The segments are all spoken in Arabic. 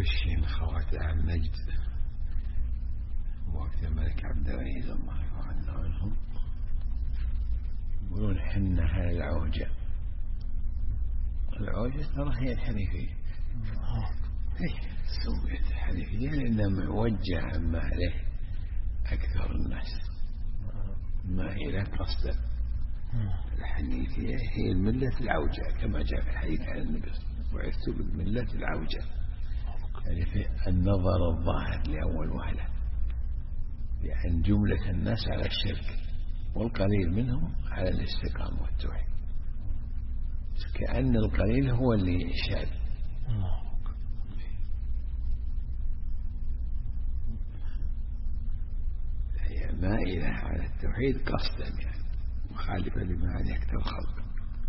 وش خواتها النجد وقت الملك عبد العزيز الله عنه عنهم يقولون حنا على العوجة. العوجة ترى هي الحنيفية. سميت الحنيفية لأنها موجهة ما عليه أكثر الناس، ما هي لا قصدا. الحنيفية هي الملة العوجة كما جاء في الحديث عن النبي وعثت بالملة العوجة، يعني في النظر الظاهر لأول وهلة، لأن جملة الناس على الشرك والقليل منهم على الاستقامة والتوحيد، كأن القليل هو اللي شاذ. هي مائلة على التوحيد قصدا، يعني مخالفة لما عليه أكثر الخلق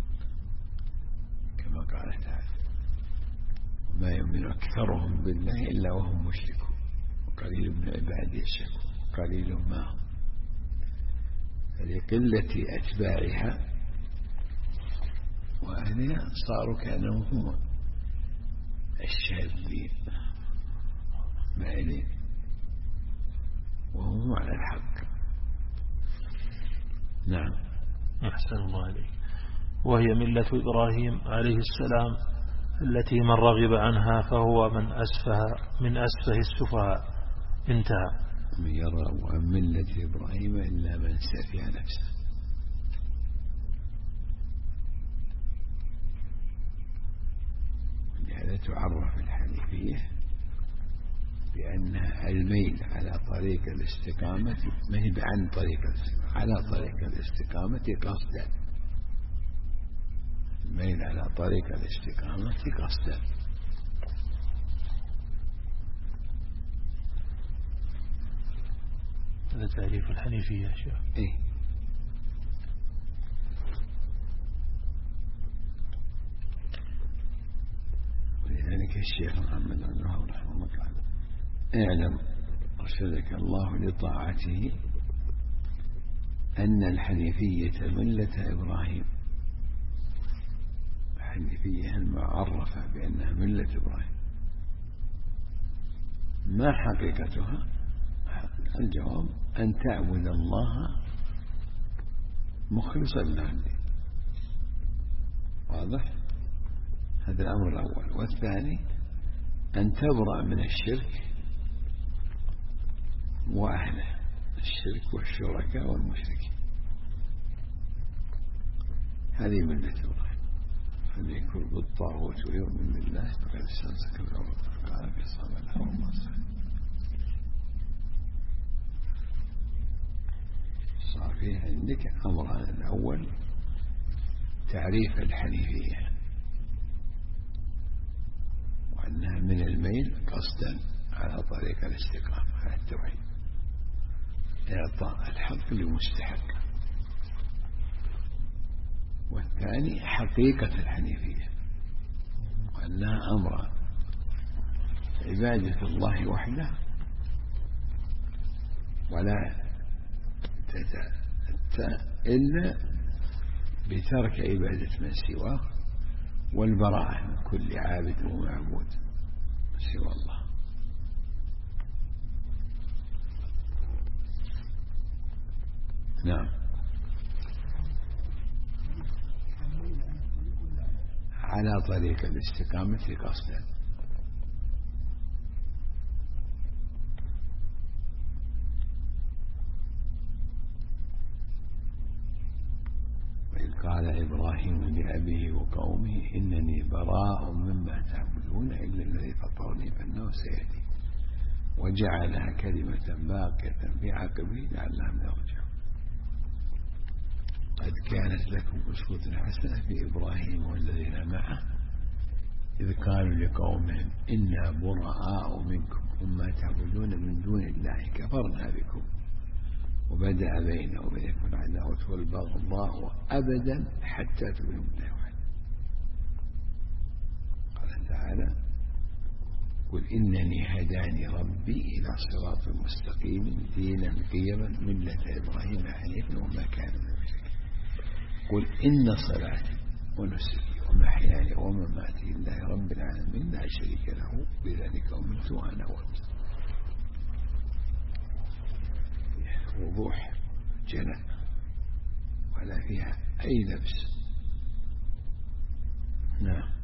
كما قال تعالى وما يؤمن أكثرهم بالله إلا وهم مشركون وقليل من عبادي الشكور قليل ما هم. فلقلة أتباعها وأهلها صاروا كأنهم هم الشاذين مائلين وهم على الحق. نعم. أحسن الله عليك. وهي ملة إبراهيم عليه السلام التي من رغب عنها فهو من أسفه السفهاء. انتهى. من يرغب عن ملة إبراهيم إلا من سفه نفسه. لهذا تعرف الحنيفية بأنها الميل على طريق الاستقامة، ما هي عن طريق الاستقامة، على طريق الاستقامة قصدا. الميل على طريق الاستقامة قصدا. هذا تعريف الحنيفية يا شيخ. إيه. ولذلك الشيخ محمد بن الوهاب رحمه الله تعالى اعلم أرشدك الله لطاعته أن الحنيفية ملة إبراهيم. الحنيفية المعرفة بأنها ملة إبراهيم ما حقيقتها؟ الجواب أن تعبد الله مخلصا له الدين. واضح؟ هذا الأمر الأول. والثاني أن تبرأ من الشرك وأهله، الشرك والشركاء والمشركين. هذه ملة إبراهيم. فليكن بالطاغوت ويؤمن بالله فقد استمسك بالعروة الوثقى في صلى الله عليه وسلم. صار فيه عندك أمران. الأول تعريف الحنيفية وأنها من الميل قصدا على طريق الاستقامة على التوحيد، إعطاء الحق لمستحق. والثاني حقيقة الحنيفية وأنها أمر عبادة الله وحده ولا إلا بترك عبادة من سواه والبراءة من كل عابد ومعبود سوى الله. نعم. على طريق الاستقامة قصدا. وإذ قال إبراهيم لأبيه وقومه إنني براء مما تعبدون إلا الذي فطرني فإنه سيهدين وجعلها كلمة باقية في عقبه لعلهم يرجعون. قد كانت لكم أسوة حسنة في إبراهيم والذين معه إذ قالوا لقومهم إنا براء منكم وما تعبدون من دون الله كفرنا بكم وبدأ بيننا وبينكم العداوة والبغضاء أبدا حتى تؤمنوا بالله وحده. قال تعالى قل إنني هداني ربي إلى صراط مستقيم دينا قيما ملة إبراهيم حنيفا وما كان من المشركين. قل إن صلاتي ونسكي ومحياي ومماتي لله رب العالمين لا شريك له بذلك أمرت قلت وأنا قلت وضوح جنى ولا فيها أي لبس. نعم.